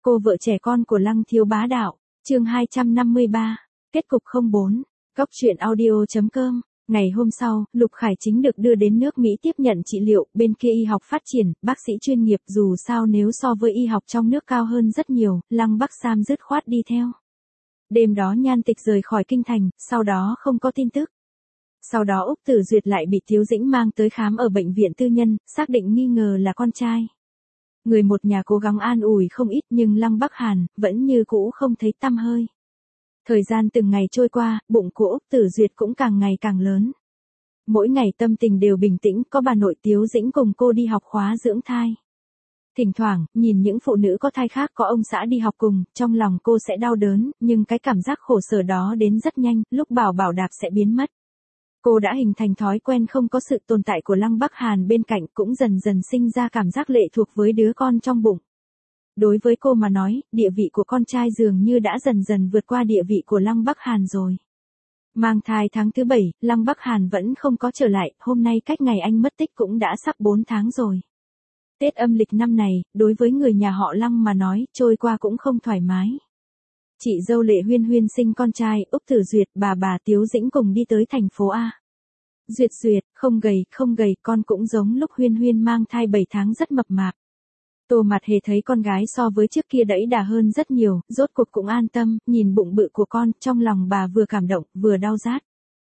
Cô vợ trẻ con của Lăng Thiếu Bá Đạo, chương 253, kết cục 04, Góc truyện audio.com. Ngày hôm sau, Lục Khải Chính được đưa đến nước Mỹ tiếp nhận trị liệu, bên kia y học phát triển, bác sĩ chuyên nghiệp dù sao nếu so với y học trong nước cao hơn rất nhiều, Lăng Bắc Sam dứt khoát đi theo. Đêm đó Nhan Tịch rời khỏi kinh thành, sau đó không có tin tức. Sau đó Úc Tử Duyệt lại bị Tiếu Dĩnh mang tới khám ở bệnh viện tư nhân, xác định nghi ngờ là con trai. Người một nhà cố gắng an ủi không ít nhưng Lăng Bắc Hàn vẫn như cũ không thấy tăm hơi. Thời gian từng ngày trôi qua, bụng của Úc Tử Duyệt cũng càng ngày càng lớn. Mỗi ngày tâm tình đều bình tĩnh, có bà nội Tiếu Dĩnh cùng cô đi học khóa dưỡng thai. Thỉnh thoảng, nhìn những phụ nữ có thai khác có ông xã đi học cùng, trong lòng cô sẽ đau đớn, nhưng cái cảm giác khổ sở đó đến rất nhanh, lúc bảo bảo đạp sẽ biến mất. Cô đã hình thành thói quen không có sự tồn tại của Lăng Bắc Hàn bên cạnh, cũng dần dần sinh ra cảm giác lệ thuộc với đứa con trong bụng. Đối với cô mà nói, địa vị của con trai dường như đã dần dần vượt qua địa vị của Lăng Bắc Hàn rồi. Mang thai tháng thứ 7, Lăng Bắc Hàn vẫn không có trở lại, hôm nay cách ngày anh mất tích cũng đã sắp 4 tháng rồi. Tết âm lịch năm này, đối với người nhà họ Lăng mà nói, trôi qua cũng không thoải mái. Chị dâu Lệ Huyên Huyên sinh con trai, Úc Tử Duyệt, bà Tiếu Dĩnh cùng đi tới thành phố A. Duyệt, không gầy, con cũng giống lúc Huyên Huyên mang thai 7 tháng rất mập mạp. Tô Mặt Hề thấy con gái so với trước kia đẫy đà hơn rất nhiều, rốt cuộc cũng an tâm, nhìn bụng bự của con, trong lòng bà vừa cảm động, vừa đau rát.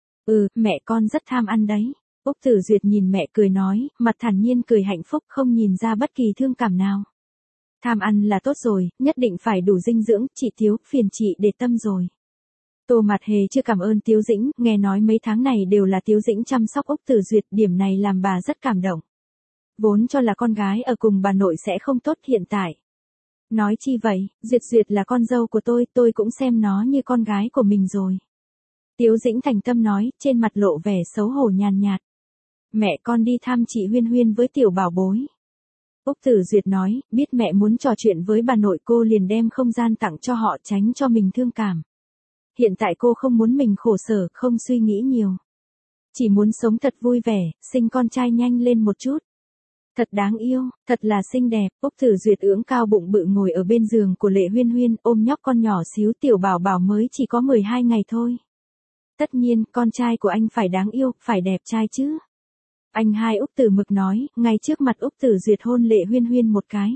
Mẹ con rất tham ăn đấy. Úc Tử Duyệt nhìn mẹ cười nói, mặt thản nhiên cười hạnh phúc, không nhìn ra bất kỳ thương cảm nào. Tham ăn là tốt rồi, nhất định phải đủ dinh dưỡng, chị Tiếu, phiền chị để tâm rồi. Tô Mặt Hề chưa cảm ơn Tiếu Dĩnh, nghe nói mấy tháng này đều là Tiếu Dĩnh chăm sóc Úc Tử Duyệt, điểm này làm bà rất cảm động. Vốn cho là con gái ở cùng bà nội sẽ không tốt hiện tại. Nói chi vậy, Duyệt là con dâu của tôi cũng xem nó như con gái của mình rồi. Tiếu Dĩnh thành tâm nói, trên mặt lộ vẻ xấu hổ nhàn nhạt. Mẹ con đi thăm chị Huyên Huyên với tiểu bảo bối. Úc Tử Duyệt nói, biết mẹ muốn trò chuyện với bà nội cô liền đem không gian tặng cho họ tránh cho mình thương cảm. Hiện tại cô không muốn mình khổ sở, không suy nghĩ nhiều. Chỉ muốn sống thật vui vẻ, sinh con trai nhanh lên một chút. Thật đáng yêu, thật là xinh đẹp. Úc Tử Duyệt ưỡng cao bụng bự ngồi ở bên giường của Lệ Huyên Huyên, ôm nhóc con nhỏ xíu tiểu bảo bảo mới chỉ có 12 ngày thôi. Tất nhiên, con trai của anh phải đáng yêu, phải đẹp trai chứ. Anh hai Úc Tử Mực nói, ngay trước mặt Úc Tử Duyệt hôn Lệ Huyên Huyên một cái.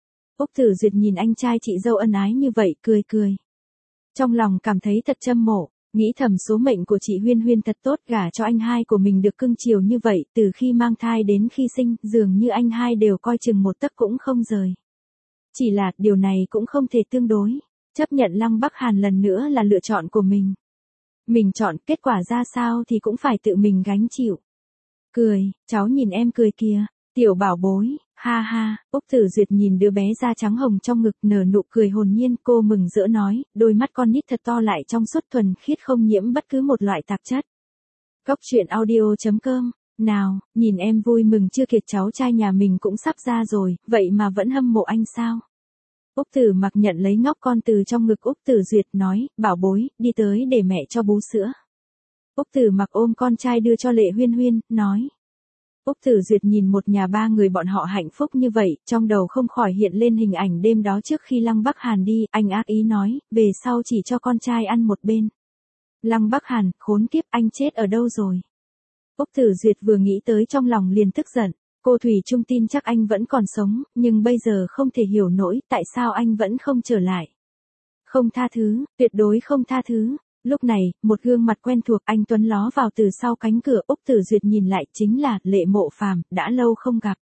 Úc Tử Duyệt nhìn anh trai chị dâu ân ái như vậy, cười. Trong lòng cảm thấy thật châm mộ, nghĩ thầm số mệnh của chị Huyên Huyên thật tốt, gả cho anh hai của mình được cưng chiều như vậy, từ khi mang thai đến khi sinh, dường như anh hai đều coi chừng một tấc cũng không rời. Chỉ là, điều này cũng không thể tương đối, chấp nhận Lăng Bắc Hàn lần nữa là lựa chọn của mình. Mình chọn, kết quả ra sao thì cũng phải tự mình gánh chịu. Cười, cháu nhìn em cười kìa, tiểu bảo bối, ha, Úc Tử Duyệt nhìn đứa bé da trắng hồng trong ngực nở nụ cười hồn nhiên, cô mừng rỡ nói, đôi mắt con nít thật to lại trong suốt thuần khiết không nhiễm bất cứ một loại tạp chất. Góc truyện audio.com, nào, nhìn em vui mừng chưa kìa, cháu trai nhà mình cũng sắp ra rồi, vậy mà vẫn hâm mộ anh sao? Úc Tử Mặc nhận lấy ngóc con từ trong ngực Úc Tử Duyệt nói, bảo bối, đi tới để mẹ cho bú sữa. Úc Tử Mặc ôm con trai đưa cho Lệ Huyên Huyên, nói. Úc Tử Duyệt nhìn một nhà ba người bọn họ hạnh phúc như vậy, trong đầu không khỏi hiện lên hình ảnh đêm đó trước khi Lăng Bắc Hàn đi, anh ác ý nói, về sau chỉ cho con trai ăn một bên. Lăng Bắc Hàn, khốn kiếp, anh chết ở đâu rồi? Úc Tử Duyệt vừa nghĩ tới trong lòng liền tức giận, cô thủy chung tin chắc anh vẫn còn sống, nhưng bây giờ không thể hiểu nổi tại sao anh vẫn không trở lại. Không tha thứ, tuyệt đối không tha thứ. Lúc này, một gương mặt quen thuộc anh Tuấn ló vào từ sau cánh cửa, Úc Tử Duyệt nhìn lại chính là Lệ Mộ Phàm, đã lâu không gặp.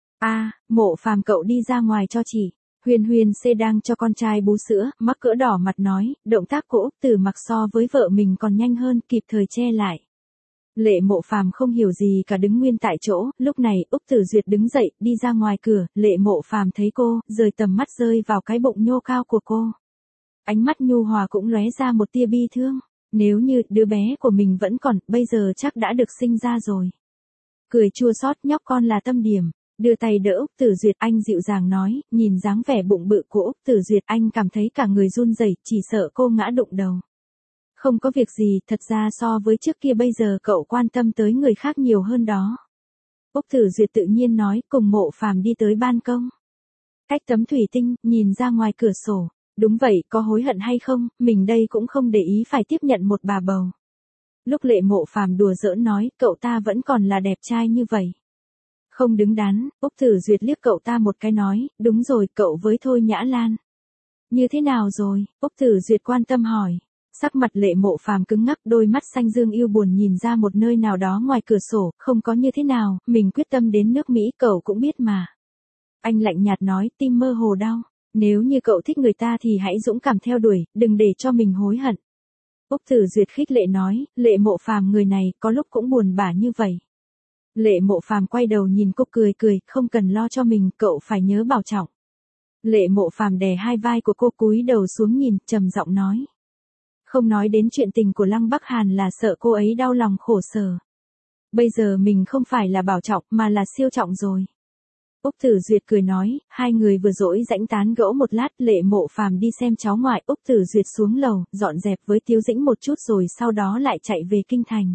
Mộ Phàm cậu đi ra ngoài cho chị. Huyên Huyên C đang cho con trai bú sữa, mắc cỡ đỏ mặt nói, động tác của Úc Tử Mặc so với vợ mình còn nhanh hơn, kịp thời che lại. Lệ Mộ Phàm không hiểu gì cả đứng nguyên tại chỗ, lúc này Úc Tử Duyệt đứng dậy, đi ra ngoài cửa, Lệ Mộ Phàm thấy cô, rời tầm mắt rơi vào cái bụng nhô cao của cô. Ánh mắt nhu hòa cũng lóe ra một tia bi thương, nếu như đứa bé của mình vẫn còn, bây giờ chắc đã được sinh ra rồi. Cười chua xót, nhóc con là tâm điểm, đưa tay đỡ Úc Tử Duyệt, anh dịu dàng nói, nhìn dáng vẻ bụng bự của Úc Tử Duyệt, anh cảm thấy cả người run rẩy, chỉ sợ cô ngã đụng đầu. Không có việc gì, thật ra so với trước kia bây giờ cậu quan tâm tới người khác nhiều hơn đó. Úc Tử Duyệt tự nhiên nói, cùng Mộ Phàm đi tới ban công. cách tấm thủy tinh, nhìn ra ngoài cửa sổ. Đúng vậy, có hối hận hay không, mình đây cũng không để ý phải tiếp nhận một bà bầu. Lúc Lệ Mộ Phàm đùa giỡn nói, cậu ta vẫn còn là đẹp trai như vậy. Không đứng đắn, Úc Tử Duyệt liếc cậu ta một cái nói, đúng rồi, cậu với Thôi Nhã Lan. Như thế nào rồi, Úc Tử Duyệt quan tâm hỏi. Sắc mặt Lệ Mộ Phàm cứng ngắc, đôi mắt xanh dương yêu buồn nhìn ra một nơi nào đó ngoài cửa sổ, không có như thế nào, mình quyết tâm đến nước Mỹ cậu cũng biết mà. Anh lạnh nhạt nói, tim mơ hồ đau. Nếu như cậu thích người ta thì hãy dũng cảm theo đuổi, đừng để cho mình hối hận. Úc Tử Duyệt khích lệ nói, Lệ Mộ Phàm người này có lúc cũng buồn bã như vậy. Lệ Mộ Phàm quay đầu nhìn cô cười cười, không cần lo cho mình, cậu phải nhớ bảo trọng. Lệ Mộ Phàm đè hai vai của cô cúi đầu xuống nhìn, trầm giọng nói. Không nói đến chuyện tình của Lăng Bắc Hàn là sợ cô ấy đau lòng khổ sở. Bây giờ mình không phải là bảo trọng mà là siêu trọng rồi. Úc Tử Duyệt cười nói, hai người vừa dỗi rãnh tán gẫu một lát, Lệ Mộ Phàm đi xem cháu ngoại, Úc Tử Duyệt xuống lầu, dọn dẹp với Tiếu Dĩnh một chút rồi sau đó lại chạy về kinh thành.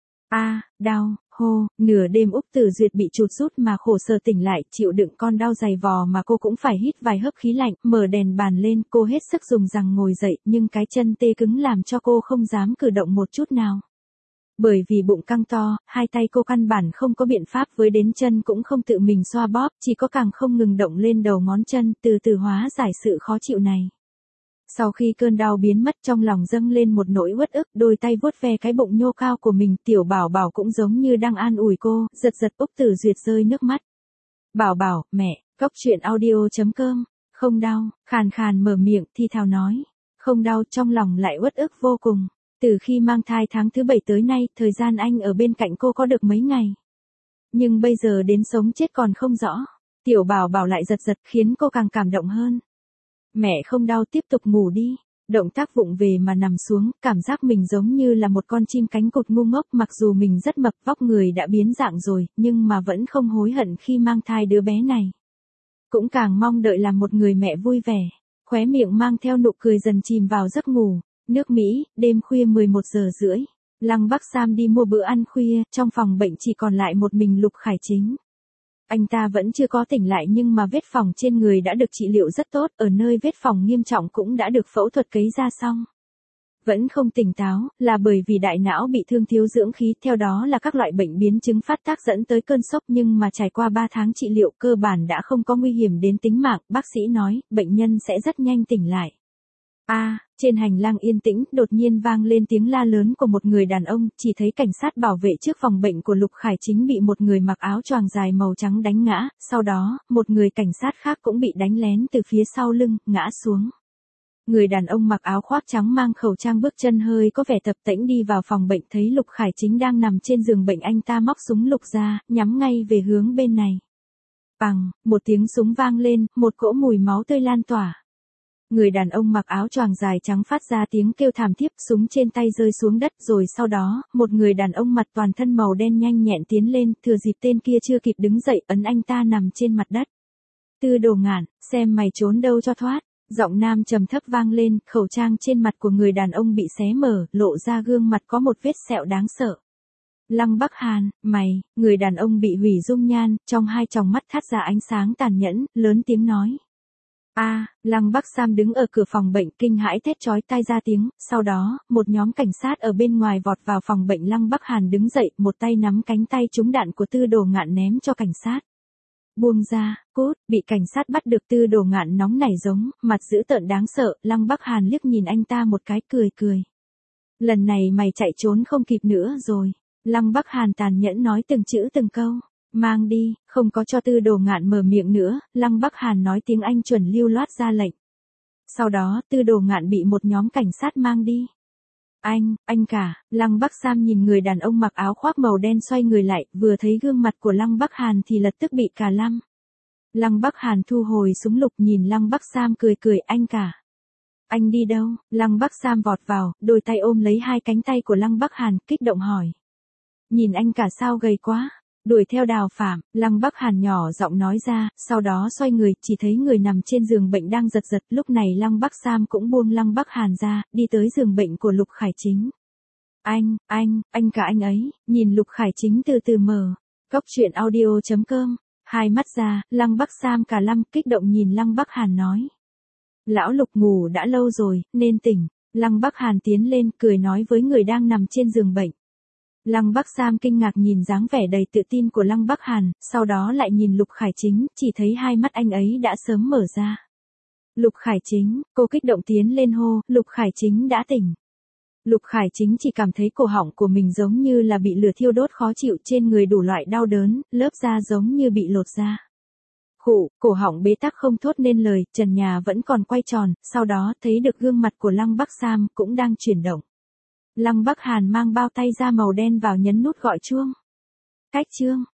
Đau, hô, nửa đêm Úc Tử Duyệt bị chuột rút mà khổ sở tỉnh lại, chịu đựng con đau dày vò mà cô cũng phải hít vài hớp khí lạnh, mở đèn bàn lên, cô hết sức dùng rằng ngồi dậy, nhưng cái chân tê cứng làm cho cô không dám cử động một chút nào. Bởi vì bụng căng to, hai tay cô căn bản không có biện pháp với đến chân cũng không tự mình xoa bóp, chỉ có càng không ngừng động lên đầu ngón chân, từ từ hóa giải sự khó chịu này. Sau khi cơn đau biến mất trong lòng dâng lên một nỗi uất ức, đôi tay vuốt ve cái bụng nhô cao của mình, Tiểu Bảo Bảo cũng giống như đang an ủi cô, giật giật. Úc Tử Duyệt rơi nước mắt. Bảo Bảo, mẹ, Cóc Truyện Audio.com, không đau, khàn khàn mở miệng, thi thào nói. Không đau, trong lòng lại uất ức vô cùng. Từ khi mang thai tháng thứ 7 tới nay, thời gian anh ở bên cạnh cô có được mấy ngày. Nhưng bây giờ đến sống chết còn không rõ. Tiểu Bảo Bảo lại giật giật khiến cô càng cảm động hơn. Mẹ không đau, tiếp tục ngủ đi. Động tác vụng về mà nằm xuống, cảm giác mình giống như là một con chim cánh cụt ngu ngốc, mặc dù mình rất mập, vóc người đã biến dạng rồi, nhưng mà vẫn không hối hận khi mang thai đứa bé này. Cũng càng mong đợi làm một người mẹ vui vẻ. Khóe miệng mang theo nụ cười dần chìm vào giấc ngủ. Nước Mỹ, đêm khuya 11 giờ rưỡi. Lăng Bắc Sam đi mua bữa ăn khuya, trong phòng bệnh chỉ còn lại một mình Lục Khải Chính. Anh ta vẫn chưa có tỉnh lại nhưng mà vết phỏng trên người đã được trị liệu rất tốt, ở nơi vết phỏng nghiêm trọng cũng đã được phẫu thuật cấy ra xong. Vẫn không tỉnh táo, là bởi vì đại não bị thương thiếu dưỡng khí, theo đó là các loại bệnh biến chứng phát tác dẫn tới cơn sốc, nhưng mà trải qua 3 tháng trị liệu cơ bản đã không có nguy hiểm đến tính mạng, bác sĩ nói, bệnh nhân sẽ rất nhanh tỉnh lại. Trên hành lang yên tĩnh, đột nhiên vang lên tiếng la lớn của một người đàn ông, chỉ thấy cảnh sát bảo vệ trước phòng bệnh của Lục Khải Chính bị một người mặc áo choàng dài màu trắng đánh ngã, sau đó, một người cảnh sát khác cũng bị đánh lén từ phía sau lưng, ngã xuống. Người đàn ông mặc áo khoác trắng mang khẩu trang bước chân hơi có vẻ tập tễnh đi vào phòng bệnh, thấy Lục Khải Chính đang nằm trên giường bệnh, anh ta móc súng lục ra, nhắm ngay về hướng bên này. Bằng, một tiếng súng vang lên, một cỗ mùi máu tươi lan tỏa. Người đàn ông mặc áo choàng dài trắng phát ra tiếng kêu thảm thiết, súng trên tay rơi xuống đất, rồi sau đó, một người đàn ông mặt toàn thân màu đen nhanh nhẹn tiến lên, thừa dịp tên kia chưa kịp đứng dậy, ấn anh ta nằm trên mặt đất. Tư Đồ Ngạn, xem mày trốn đâu cho thoát. Giọng nam trầm thấp vang lên, khẩu trang trên mặt của người đàn ông bị xé mở, lộ ra gương mặt có một vết sẹo đáng sợ. Lăng Bắc Hàn, mày, người đàn ông bị hủy dung nhan, trong hai tròng mắt thắt ra ánh sáng tàn nhẫn, lớn tiếng nói. Lăng Bắc Sam đứng ở cửa phòng bệnh kinh hãi thét chói tai ra tiếng, sau đó, một nhóm cảnh sát ở bên ngoài vọt vào phòng bệnh. Lăng Bắc Hàn đứng dậy, một tay nắm cánh tay trúng đạn của Tư Đồ Ngạn ném cho cảnh sát. Buông ra, cút, bị cảnh sát bắt được. Tư Đồ Ngạn nóng nảy giống, mặt dữ tợn đáng sợ, Lăng Bắc Hàn liếc nhìn anh ta một cái, cười cười. Lần này mày chạy trốn không kịp nữa rồi. Lăng Bắc Hàn tàn nhẫn nói từng chữ từng câu. Mang đi, không có cho Tư Đồ Ngạn mở miệng nữa, Lăng Bắc Hàn nói tiếng Anh chuẩn lưu loát ra lệnh. Sau đó, Tư Đồ Ngạn bị một nhóm cảnh sát mang đi. Anh cả, Lăng Bắc Sam nhìn người đàn ông mặc áo khoác màu đen xoay người lại, vừa thấy gương mặt của Lăng Bắc Hàn thì lập tức bị cà lăm. Lăng Bắc Hàn thu hồi súng lục nhìn Lăng Bắc Sam cười cười, anh cả. Anh đi đâu? Lăng Bắc Sam vọt vào, đôi tay ôm lấy hai cánh tay của Lăng Bắc Hàn, kích động hỏi. Nhìn anh cả sao gầy quá. Đuổi theo Đào Phạm, Lăng Bắc Hàn nhỏ giọng nói ra, sau đó xoay người, chỉ thấy người nằm trên giường bệnh đang giật giật, lúc này Lăng Bắc Sam cũng buông Lăng Bắc Hàn ra, đi tới giường bệnh của Lục Khải Chính. Anh cả anh ấy, nhìn Lục Khải Chính từ từ mở. Cóc Truyện Audio.com Hai mắt ra, Lăng Bắc Sam cả lăm kích động nhìn Lăng Bắc Hàn nói. Lão Lục ngủ đã lâu rồi, nên tỉnh. Lăng Bắc Hàn tiến lên cười nói với người đang nằm trên giường bệnh. Lăng Bắc Sam kinh ngạc nhìn dáng vẻ đầy tự tin của Lăng Bắc Hàn, sau đó lại nhìn Lục Khải Chính, chỉ thấy hai mắt anh ấy đã sớm mở ra. Lục Khải Chính, cô kích động tiến lên hô, Lục Khải Chính đã tỉnh. Lục Khải Chính chỉ cảm thấy cổ họng của mình giống như là bị lửa thiêu đốt khó chịu, trên người đủ loại đau đớn, lớp da giống như bị lột ra. Khụ, cổ họng bế tắc không thốt nên lời, trần nhà vẫn còn quay tròn, sau đó thấy được gương mặt của Lăng Bắc Sam cũng đang chuyển động. Lăng Bắc Hàn mang bao tay da màu đen vào nhấn nút gọi chuông. Cách chương.